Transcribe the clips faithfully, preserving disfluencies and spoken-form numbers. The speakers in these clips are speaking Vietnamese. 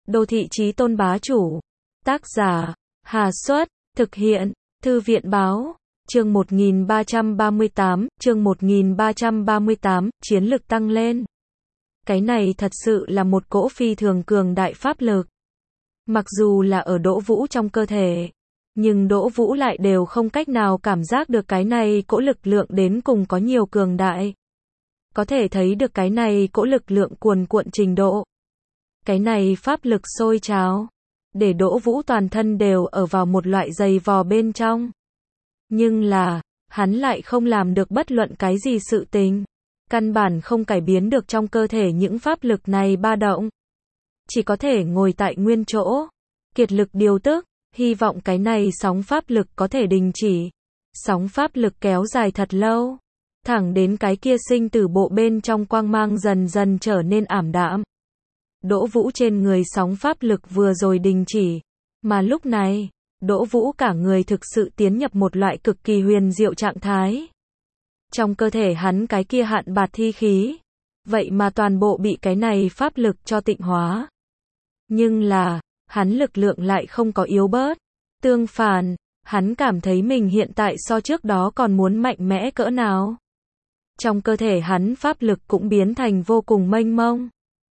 Đô thị chí tôn bá chủ. Tác giả, Hà Xuất, thực hiện, Thư viện Báo. Chương một nghìn ba trăm ba mươi tám, chương một nghìn ba trăm ba mươi tám, chiến lực tăng lên. Cái này thật sự là một cỗ phi thường cường đại pháp lực. Mặc dù là ở Đỗ Vũ trong cơ thể, nhưng Đỗ Vũ lại đều không cách nào cảm giác được cái này cỗ lực lượng đến cùng có nhiều cường đại. Có thể thấy được cái này cỗ lực lượng cuồn cuộn trình độ. Cái này pháp lực sôi trào, để Đỗ Vũ toàn thân đều ở vào một loại giày vò bên trong. Nhưng là, hắn lại không làm được bất luận cái gì sự tình. Căn bản không cải biến được trong cơ thể những pháp lực này ba động. Chỉ có thể ngồi tại nguyên chỗ, kiệt lực điều tức, hy vọng cái này sóng pháp lực có thể đình chỉ. Sóng pháp lực kéo dài thật lâu, thẳng đến cái kia sinh tử bộ bên trong quang mang dần dần trở nên ảm đạm. Đỗ Vũ trên người sóng pháp lực vừa rồi đình chỉ, mà lúc này, Đỗ Vũ cả người thực sự tiến nhập một loại cực kỳ huyền diệu trạng thái. Trong cơ thể hắn cái kia hạn bạt thi khí, vậy mà toàn bộ bị cái này pháp lực cho tịnh hóa. Nhưng là, hắn lực lượng lại không có yếu bớt. Tương phản, hắn cảm thấy mình hiện tại so trước đó còn muốn mạnh mẽ cỡ nào. Trong cơ thể hắn pháp lực cũng biến thành vô cùng mênh mông.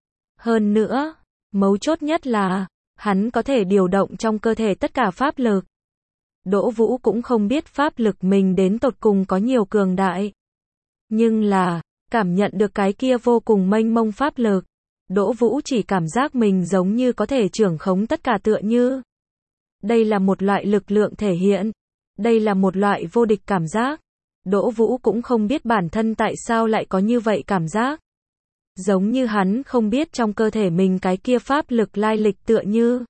Hơn nữa, mấu chốt nhất là, hắn có thể điều động trong cơ thể tất cả pháp lực. Đỗ Vũ cũng không biết pháp lực mình đến tột cùng có nhiều cường đại. Nhưng là, cảm nhận được cái kia vô cùng mênh mông pháp lực, Đỗ Vũ chỉ cảm giác mình giống như có thể trưởng khống tất cả tựa như. Đây là một loại lực lượng thể hiện. Đây là một loại vô địch cảm giác. Đỗ Vũ cũng không biết bản thân tại sao lại có như vậy cảm giác. Giống như hắn không biết trong cơ thể mình cái kia pháp lực lai lịch tựa như.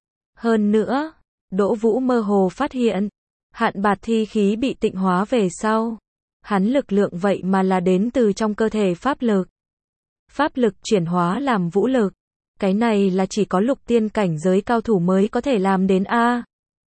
Hơn nữa, Đỗ Vũ mơ hồ phát hiện, hạn bạt thi khí bị tịnh hóa về sau. Hắn lực lượng vậy mà là đến từ trong cơ thể pháp lực. Pháp lực chuyển hóa làm vũ lực. Cái này là chỉ có lục tiên cảnh giới cao thủ mới có thể làm đến a.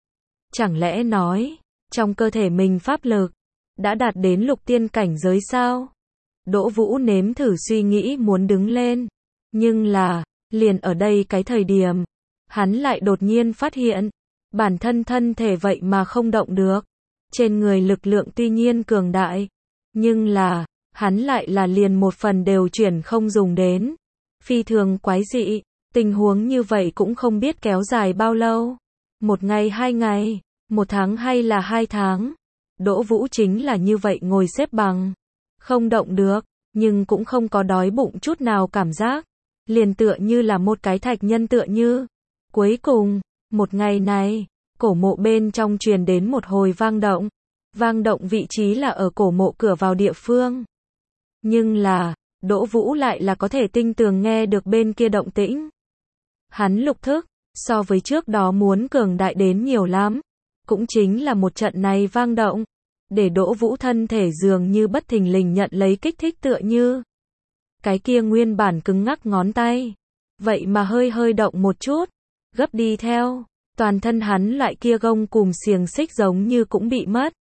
Chẳng lẽ nói, trong cơ thể mình pháp lực đã đạt đến lục tiên cảnh giới sao? Đỗ Vũ nếm thử suy nghĩ muốn đứng lên. Nhưng là, liền ở đây cái thời điểm, hắn lại đột nhiên phát hiện, bản thân thân thể vậy mà không động được. Trên người lực lượng tuy nhiên cường đại, nhưng là, hắn lại là liền một phần đều chuyển không dùng đến. Phi thường quái dị, tình huống như vậy cũng không biết kéo dài bao lâu. Một ngày hai ngày, một tháng hay là hai tháng. Đỗ Vũ chính là như vậy ngồi xếp bằng. Không động được, nhưng cũng không có đói bụng chút nào cảm giác. Liền tựa như là một cái thạch nhân tựa như. Cuối cùng, một ngày này, cổ mộ bên trong truyền đến một hồi vang động. Vang động vị trí là ở cổ mộ cửa vào địa phương. Nhưng là, Đỗ Vũ lại là có thể tinh tường nghe được bên kia động tĩnh. Hắn lục thức, so với trước đó muốn cường đại đến nhiều lắm. Cũng chính là một trận này vang động, để Đỗ Vũ thân thể dường như bất thình lình nhận lấy kích thích tựa như. Cái kia nguyên bản cứng ngắc ngón tay, vậy mà hơi hơi động một chút, gấp đi theo, toàn thân hắn lại kia gông cùm xiềng xích giống như cũng bị mất.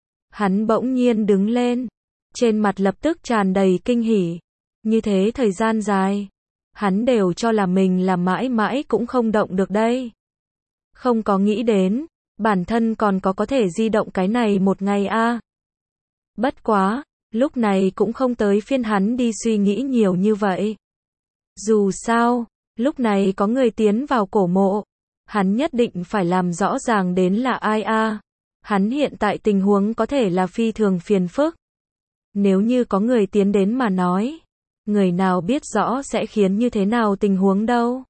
Hắn bỗng nhiên đứng lên, trên mặt lập tức tràn đầy kinh hỉ. Như thế thời gian dài, hắn đều cho là mình là mãi mãi cũng không động được đây. Không có nghĩ đến, bản thân còn có có thể di động cái này một ngày a. À. Bất quá, lúc này cũng không tới phiên hắn đi suy nghĩ nhiều như vậy. Dù sao, lúc này có người tiến vào cổ mộ, hắn nhất định phải làm rõ ràng đến là ai a. À. Hắn hiện tại tình huống có thể là phi thường phiền phức. Nếu như có người tiến đến mà nói, người nào biết rõ sẽ khiến như thế nào tình huống đâu.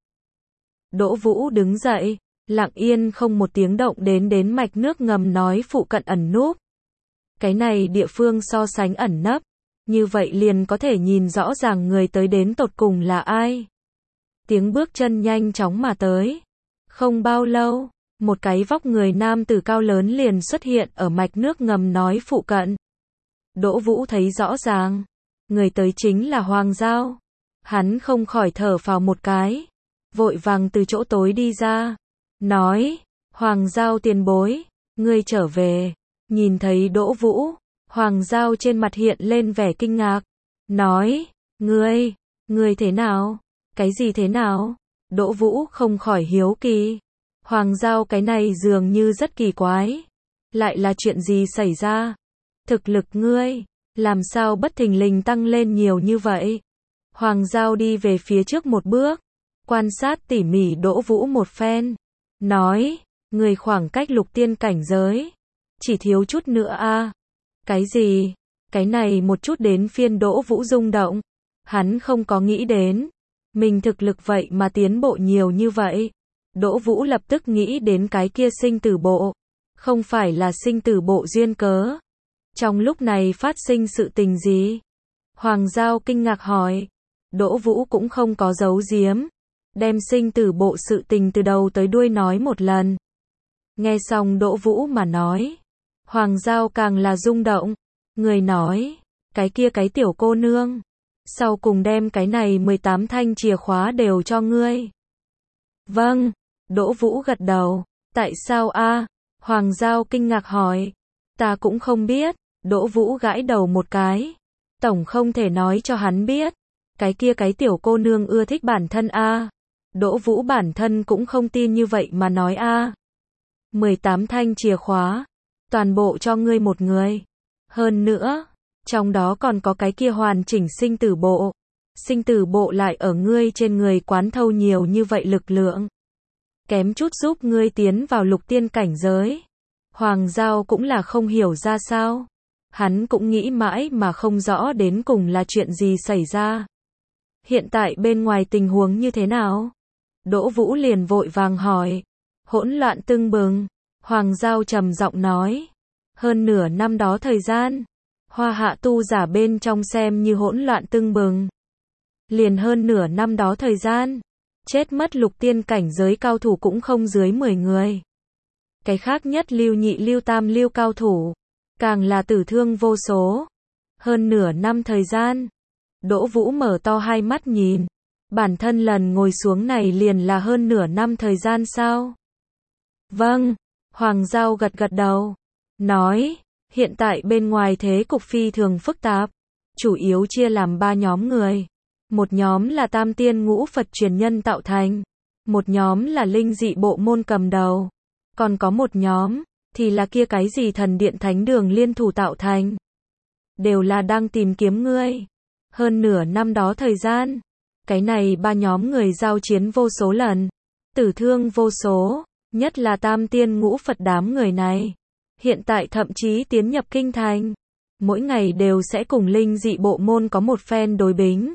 Đỗ Vũ đứng dậy, lặng yên không một tiếng động đến đến mạch nước ngầm nói phụ cận ẩn núp. Cái này địa phương so sánh ẩn nấp, như vậy liền có thể nhìn rõ ràng người tới đến tột cùng là ai. Tiếng bước chân nhanh chóng mà tới. Không bao lâu, một cái vóc người nam tử cao lớn liền xuất hiện ở mạch nước ngầm nói phụ cận. Đỗ Vũ thấy rõ ràng, người tới chính là Hoàng Giao. Hắn không khỏi thở phào một cái, vội vàng từ chỗ tối đi ra, nói, Hoàng Giao tiền bối, ngươi trở về. Nhìn thấy Đỗ Vũ, Hoàng Giao trên mặt hiện lên vẻ kinh ngạc, nói, ngươi, ngươi thế nào? Cái gì thế nào? Đỗ Vũ không khỏi hiếu kỳ. Hoàng Giao cái này dường như rất kỳ quái. Lại là chuyện gì xảy ra? Thực lực ngươi, làm sao bất thình lình tăng lên nhiều như vậy? Hoàng Giao đi về phía trước một bước, quan sát tỉ mỉ Đỗ Vũ một phen. Nói, người khoảng cách lục tiên cảnh giới. Chỉ thiếu chút nữa a. Cái gì? Cái này một chút đến phiên Đỗ Vũ rung động. Hắn không có nghĩ đến. Mình thực lực vậy mà tiến bộ nhiều như vậy. Đỗ Vũ lập tức nghĩ đến cái kia sinh tử bộ. Không phải là sinh tử bộ duyên cớ. Trong lúc này phát sinh sự tình gì? Hoàng Giao kinh ngạc hỏi. Đỗ Vũ cũng không có giấu giếm. Đem sinh tử bộ sự tình từ đầu tới đuôi nói một lần. Nghe xong Đỗ Vũ mà nói. Hoàng Giao càng là rung động. Người nói, cái kia cái tiểu cô nương. Sau cùng đem cái này mười tám thanh chìa khóa đều cho ngươi. Vâng, Đỗ Vũ gật đầu. Tại sao a? Hoàng Giao kinh ngạc hỏi. Ta cũng không biết. Đỗ Vũ gãi đầu một cái. Tổng không thể nói cho hắn biết. Cái kia cái tiểu cô nương ưa thích bản thân a. Đỗ Vũ bản thân cũng không tin như vậy mà nói a. mười tám thanh chìa khóa. Toàn bộ cho ngươi một người. Hơn nữa, trong đó còn có cái kia hoàn chỉnh sinh tử bộ. Sinh tử bộ lại ở ngươi trên người quán thâu nhiều như vậy lực lượng. Kém chút giúp ngươi tiến vào lục tiên cảnh giới. Hoàng Giao cũng là không hiểu ra sao. Hắn cũng nghĩ mãi mà không rõ đến cùng là chuyện gì xảy ra. Hiện tại bên ngoài tình huống như thế nào? Đỗ Vũ liền vội vàng hỏi. Hỗn loạn tưng bừng. Hoàng Giao trầm giọng nói. Hơn nửa năm đó thời gian. Hoa hạ tu giả bên trong xem như hỗn loạn tưng bừng. Liền hơn nửa năm đó thời gian. Chết mất lục tiên cảnh giới cao thủ cũng không dưới mười người. Cái khác nhất lưu nhị lưu tam lưu cao thủ. Càng là tử thương vô số. Hơn nửa năm thời gian. Đỗ Vũ mở to hai mắt nhìn. Bản thân lần ngồi xuống này liền là hơn nửa năm thời gian sao? Vâng. Hoàng Giao gật gật đầu. Nói, hiện tại bên ngoài thế cục phi thường phức tạp. Chủ yếu chia làm ba nhóm người. Một nhóm là tam tiên ngũ Phật truyền nhân tạo thành. Một nhóm là linh dị bộ môn cầm đầu. Còn có một nhóm, thì là kia cái gì thần điện thánh đường liên thủ tạo thành. Đều là đang tìm kiếm ngươi. Hơn nửa năm đó thời gian. Cái này ba nhóm người giao chiến vô số lần. Tử thương vô số. Nhất là tam tiên ngũ Phật đám người này. Hiện tại thậm chí tiến nhập kinh thành. Mỗi ngày đều sẽ cùng linh dị bộ môn có một phen đối bính.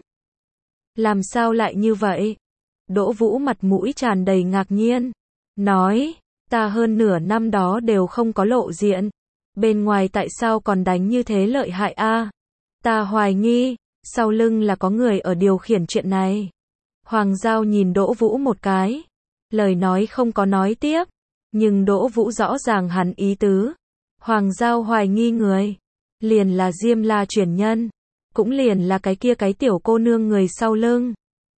Làm sao lại như vậy? Đỗ Vũ mặt mũi tràn đầy ngạc nhiên. Nói, ta hơn nửa năm đó đều không có lộ diện. Bên ngoài tại sao còn đánh như thế lợi hại a? Ta hoài nghi, sau lưng là có người ở điều khiển chuyện này. Hoàng Giao nhìn Đỗ Vũ một cái. Lời nói không có nói tiếp. Nhưng Đỗ Vũ rõ ràng hắn ý tứ. Hoàng Giao hoài nghi người. Liền là Diêm La truyền nhân. Cũng liền là cái kia cái tiểu cô nương người sau lưng.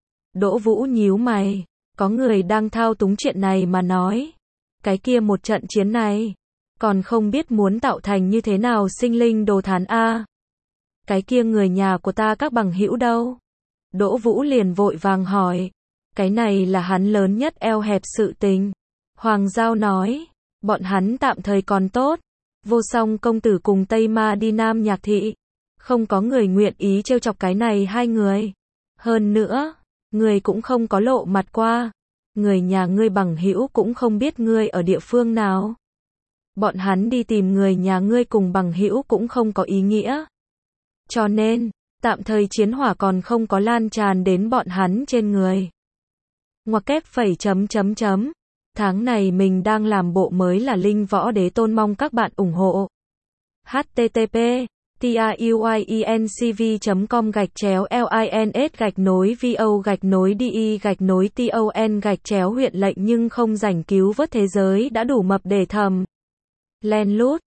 Đỗ Vũ nhíu mày. Có người đang thao túng chuyện này mà nói. Cái kia một trận chiến này. Còn không biết muốn tạo thành như thế nào sinh linh đồ thán a. Cái kia người nhà của ta các bằng hữu đâu? Đỗ Vũ liền vội vàng hỏi. Cái này là hắn lớn nhất eo hẹp sự tình. Hoàng Giao nói. Bọn hắn tạm thời còn tốt. Vô Song công tử cùng Tây Ma đi Nam Nhạc Thị. Không có người nguyện ý trêu chọc cái này hai người. Hơn nữa, người cũng không có lộ mặt qua. Người nhà ngươi bằng hữu cũng không biết ngươi ở địa phương nào. Bọn hắn đi tìm người nhà ngươi cùng bằng hữu cũng không có ý nghĩa. Cho nên, tạm thời chiến hỏa còn không có lan tràn đến bọn hắn trên người. Ngoặc kép phẩy chấm chấm chấm. Tháng này mình đang làm bộ mới là Linh Võ Đế Tôn, mong các bạn ủng hộ. H T T P TIUIENCV chấm com gạch chéo LINS gạch nối VO gạch nối DI gạch nối TON gạch chéo huyện lệnh nhưng không rảnh cứu vớt thế giới đã đủ mập để thầm. Len lút.